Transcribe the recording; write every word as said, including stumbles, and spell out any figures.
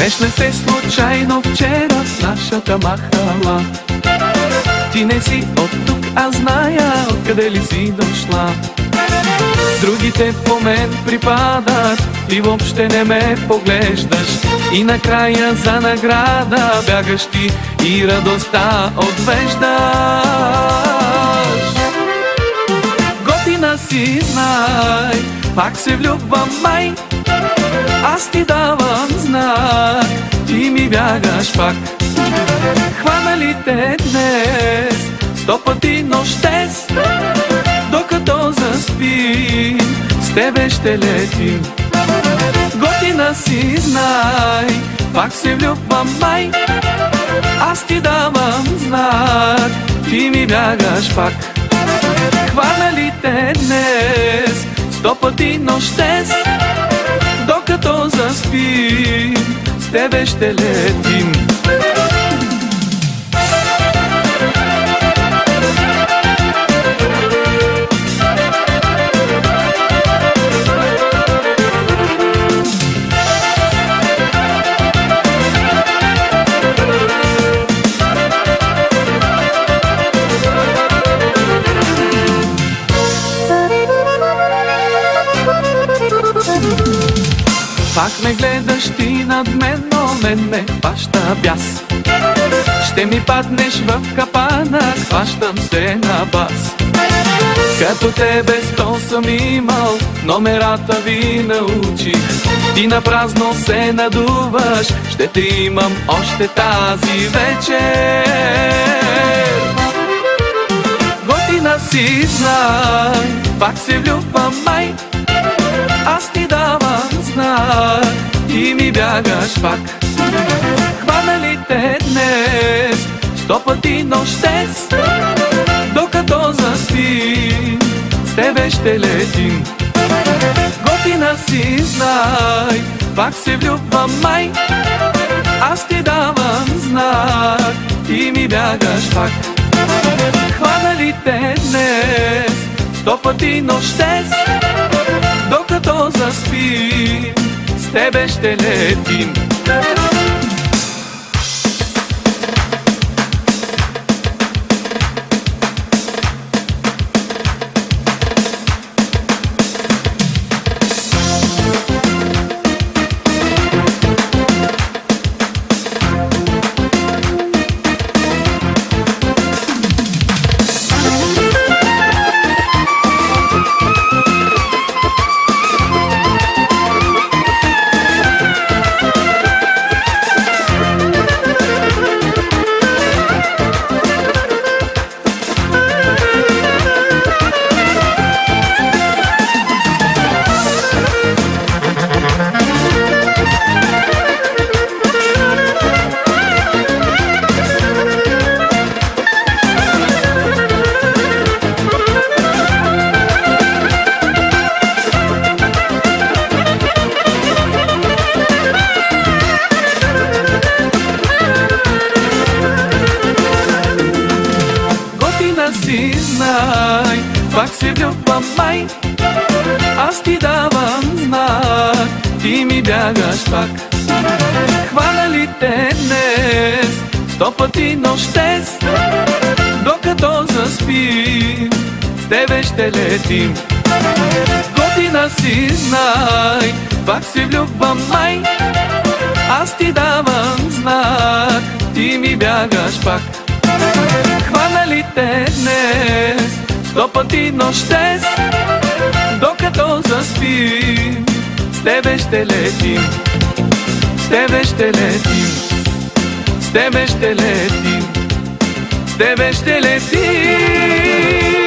Срещнах те случайно вчера в нашата махала. Ти не си от тук, а зная откъде ли си дошла. Другите по мен припадат, ти въобще не ме поглеждаш. И накрая за награда бягаш ти и радостта отвеждаш. Готина си, знай, пак се влюбвам май. Аз ти давам знак, ти ми бягаш пак. Хвана ли те днес, сто пъти нощес, докато заспим, с тебе ще летим. Готина си, знай, пак се влюбвам май. Аз ти давам знак, ти ми бягаш пак. Хвана ли те днес, сто пъти нощес, докато заспим, с тебе ще летим. Пак ме гледаш ти над мен, но мен ме хваща бяс. Ще ми паднеш в капана, хващам се на бас. Като тебе сто съм имал, номерата ви научих. Ти на празно се надуваш, ще те имам още тази вечер. Готина си, знай, пак се влюбвам май. Аз ти давам знак, ти ми бягаш пак. Хвана ли те днес, сто пъти нощес, докато заспим, с тебе ще летим. Готина си, знай, пак се влюбвам май. Аз ти давам знак, ти ми бягаш пак. Хвана ли те днес, сто пъти нощес, докато заспим, с тебе ще летим. Си, знай, пак се влюбвам май. Аз ти давам знак, ти ми бягаш пак. Хвана ли те днес, сто пъти нощес, докато заспим, с тебе ще летим. Готина си, знай, пак се влюбвам май. Аз ти давам знак, ти ми бягаш пак. Хвана ли те днес, сто пъти нощес, докато заспим, с тебе ще летим. С тебе ще летим, с тебе ще летим, с тебе ще летим.